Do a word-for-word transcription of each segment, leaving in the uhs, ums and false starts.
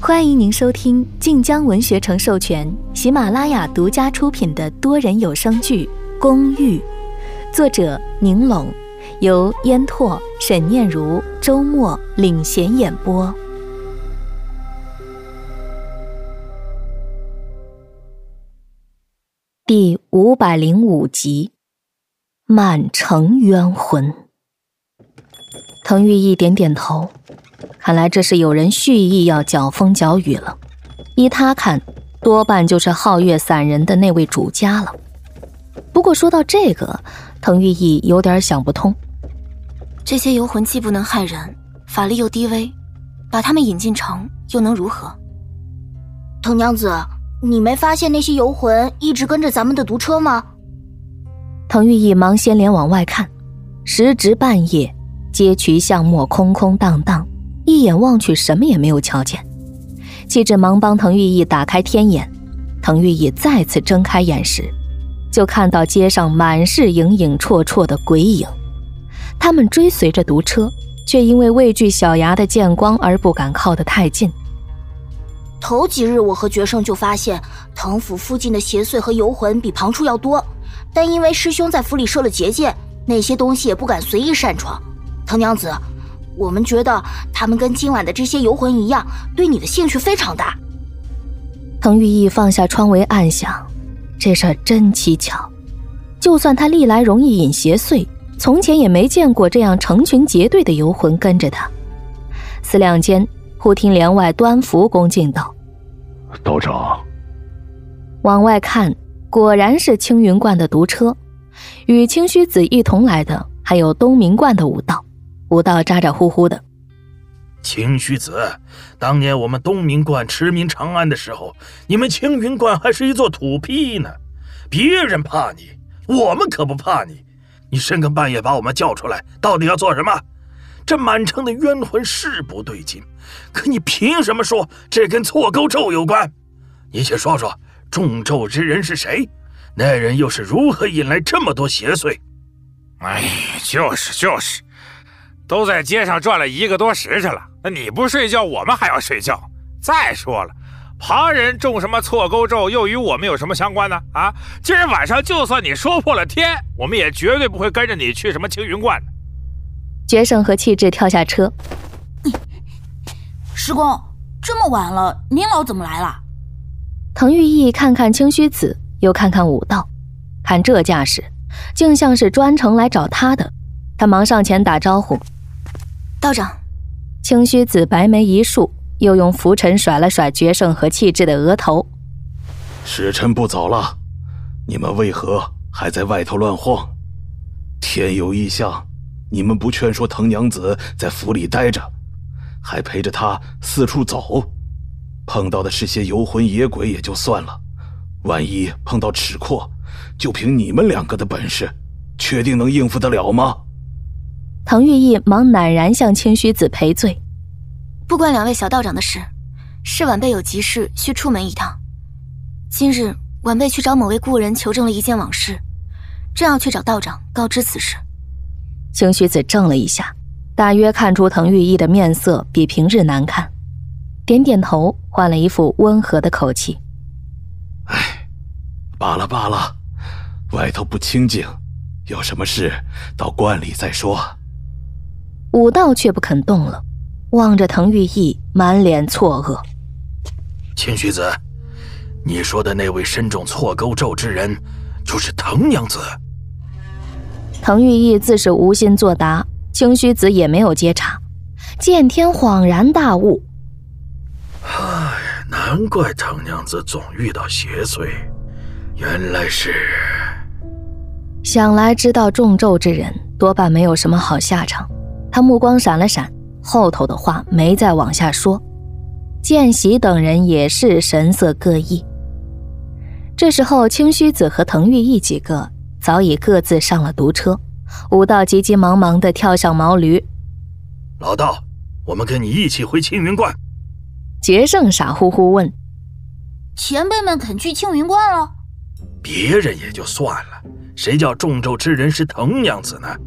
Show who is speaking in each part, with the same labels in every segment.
Speaker 1: 欢迎您收听晋江文学城授权、喜马拉雅独家出品的多人有声剧《公寓》，作者宁龙，由烟拓、沈念如、周末领衔演播。第五百零五集，满城冤魂。滕玉意点点头，看来这是有人蓄意要搅风搅雨了。依他看，多半就是皓月散人的那位主家了。不过说到这个，滕玉意有点想不通。
Speaker 2: 这些游魂既不能害人，法力又低微，把他们引进城又能如何？
Speaker 3: 滕娘子，你没发现那些游魂一直跟着咱们的毒车吗？
Speaker 1: 滕玉意忙掀帘往外看，时值半夜，街渠巷陌空空荡荡，一眼望去什么也没有瞧见。气质忙帮滕玉意打开天眼，滕玉意再次睁开眼时，就看到街上满是影影绰绰的鬼影。他们追随着毒车，却因为畏惧小牙的剑光而不敢靠得太近。
Speaker 3: 头几日我和决胜就发现滕府附近的邪祟和游魂比旁处要多，但因为师兄在府里设了结界，那些东西也不敢随意擅闯。滕娘子，我们觉得他们跟今晚的这些游魂一样，对你的兴趣非常大。
Speaker 1: 滕玉意放下窗帷暗想，这事儿真蹊跷。就算他历来容易引邪祟，从前也没见过这样成群结队的游魂跟着他。思量间，忽听帘外端服恭敬道：
Speaker 4: 道长。
Speaker 1: 往外看，果然是青云观的毒车，与清虚子一同来的还有东明观的武道。武道咋咋呼呼的：
Speaker 5: 清虚子，当年我们东明观驰名长安的时候，你们青云观还是一座土坯呢。别人怕你，我们可不怕你。你深更半夜把我们叫出来，到底要做什么？这满城的冤魂是不对劲，可你凭什么说这跟错钩咒有关？你且说说，中咒之人是谁？那人又是如何引来这么多邪祟？
Speaker 6: 哎，就是就是，都在街上转了一个多时辰了，那你不睡觉，我们还要睡觉。再说了，旁人中什么错钩咒，又与我们有什么相关呢？啊，今儿晚上就算你说破了天，我们也绝对不会跟着你去什么青云观的。
Speaker 1: 决胜和气质跳下车。
Speaker 3: 师公，这么晚了，您老怎么来了？
Speaker 1: 滕玉意看看清虚子，又看看武道，看这架势，竟像是专程来找他的。他忙上前打招呼：
Speaker 2: 道长。
Speaker 1: 清虚子白眉一竖，又用拂尘甩了甩决胜和气质的额头：
Speaker 4: 时辰不早了，你们为何还在外头乱晃？天有异象，你们不劝说滕娘子在府里待着，还陪着她四处走，碰到的是些游魂野鬼也就算了，万一碰到齿阔，就凭你们两个的本事，确定能应付得了吗？
Speaker 1: 滕玉意忙赧然向清虚子赔罪：
Speaker 2: 不关两位小道长的事，是晚辈有急事需出门一趟。今日晚辈去找某位故人求证了一件往事，正要去找道长告知此事。
Speaker 1: 清虚子怔了一下，大约看出滕玉意的面色比平日难看，点点头，换了一副温和的口气：
Speaker 4: 哎，罢了罢了，外头不清静，有什么事到观里再说。
Speaker 1: 武道却不肯动了，望着滕玉意，满脸错愕：
Speaker 5: 清虚子，你说的那位身中错钩咒之人，就是滕娘子？
Speaker 1: 滕玉意自是无心作答，清虚子也没有接茬。见天恍然大悟：
Speaker 5: 唉，难怪滕娘子总遇到邪祟，原来是……
Speaker 1: 想来知道中咒之人多半没有什么好下场。他目光闪了闪，后头的话没再往下说。见喜等人也是神色各异。这时候清虚子和滕玉意几个早已各自上了毒车，武道急急忙忙地跳上毛驴：
Speaker 5: 老道，我们跟你一起回青云观。
Speaker 1: 决胜傻乎乎问：
Speaker 3: 前辈们肯去青云观了？
Speaker 5: 别人也就算了，谁叫中咒之人是滕娘子呢？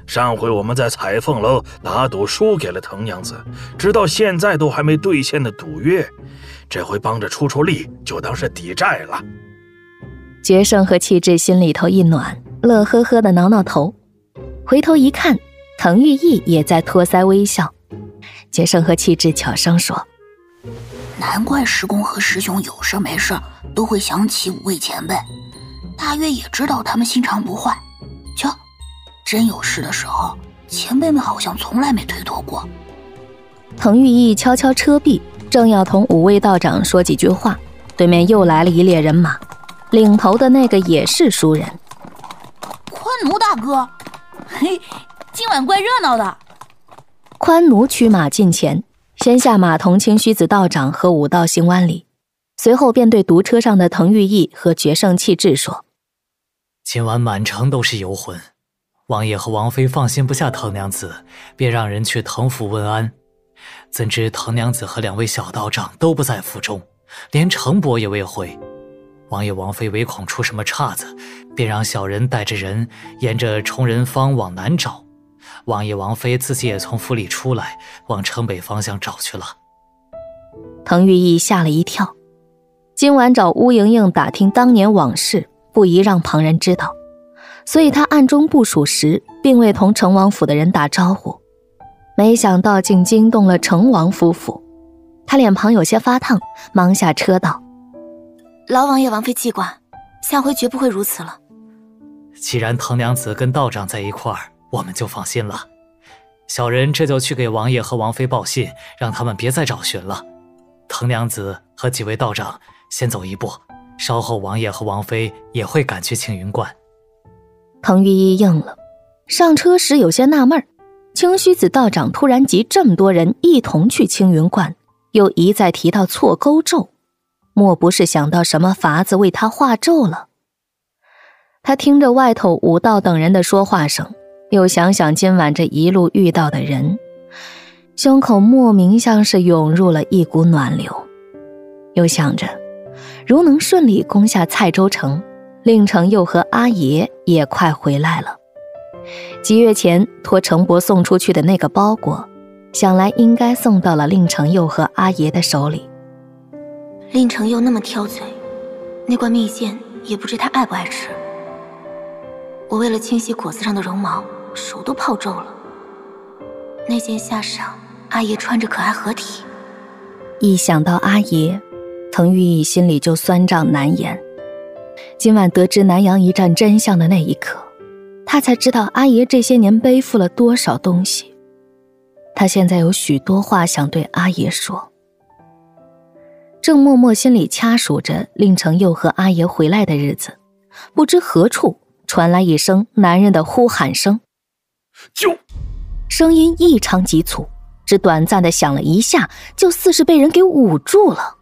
Speaker 5: 上回我们在彩凤楼打赌输给了藤娘子，直到现在都还没兑现的赌约，这回帮着出出力，就当是抵债了。
Speaker 1: 决胜和气质心里头一暖，乐呵呵的挠挠头，回头一看，滕玉义也在托腮微笑。决胜和气质悄声说：“
Speaker 3: 难怪师公和师兄有事没事都会想起五位前辈，大约也知道他们心肠不坏。瞧，真有事的时候，前辈们好像从来没推脱过。”
Speaker 1: 滕玉义敲敲车壁，正要同五位道长说几句话，对面又来了一列人马，领头的那个也是熟人。
Speaker 3: 宽奴大哥，嘿，今晚怪热闹的。
Speaker 1: 宽奴驱马近前，先下马同清虚子道长和武道行完礼，随后便对独车上的滕玉义和决胜气质说：“
Speaker 7: 今晚满城都是游魂，王爷和王妃放心不下滕娘子，便让人去滕府问安。怎知滕娘子和两位小道长都不在府中，连程伯也未回。王爷王妃唯恐出什么岔子，便让小人带着人沿着崇仁坊往南找。王爷王妃自己也从府里出来，往城北方向找去了。”
Speaker 1: 滕玉义吓了一跳，今晚找乌莹莹打听当年往事，不宜让旁人知道，所以他暗中部署时，并未同成王府的人打招呼。没想到竟惊动了成王夫妇，他脸庞有些发烫，忙下车道：“
Speaker 2: 劳王爷王妃记挂，下回绝不会如此了。”
Speaker 7: 既然滕娘子跟道长在一块儿，我们就放心了。小人这就去给王爷和王妃报信，让他们别再找寻了。滕娘子和几位道长先走一步，稍后王爷和王妃也会赶去青云观。
Speaker 1: 滕玉义应了，上车时有些纳闷，清虚子道长突然集这么多人一同去青云观，又一再提到错钩咒，莫不是想到什么法子为他化咒了？他听着外头武道等人的说话声，又想想今晚这一路遇到的人，胸口莫名像是涌入了一股暖流。又想着，如能顺利攻下蔡州城，令程佑和阿爷也快回来了。几月前托程伯送出去的那个包裹，想来应该送到了令程佑和阿爷的手里。
Speaker 2: 令程佑那么挑嘴，那罐蜜饯也不知他爱不爱吃。我为了清洗果子上的绒毛，手都泡皱了。那件下裳，阿爷穿着可爱合体。
Speaker 1: 一想到阿爷，滕玉义心里就酸胀难言。今晚得知南阳一战真相的那一刻，他才知道阿爷这些年背负了多少东西。他现在有许多话想对阿爷说。正默默心里掐数着令程佑和阿爷回来的日子，不知何处传来一声男人的呼喊声：“
Speaker 5: 救！”
Speaker 1: 声音异常急促，只短暂的响了一下，就似是被人给捂住了。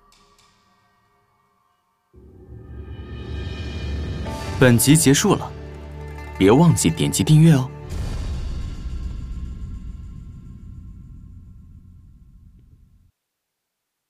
Speaker 8: 本集结束了，别忘记点击订阅哦。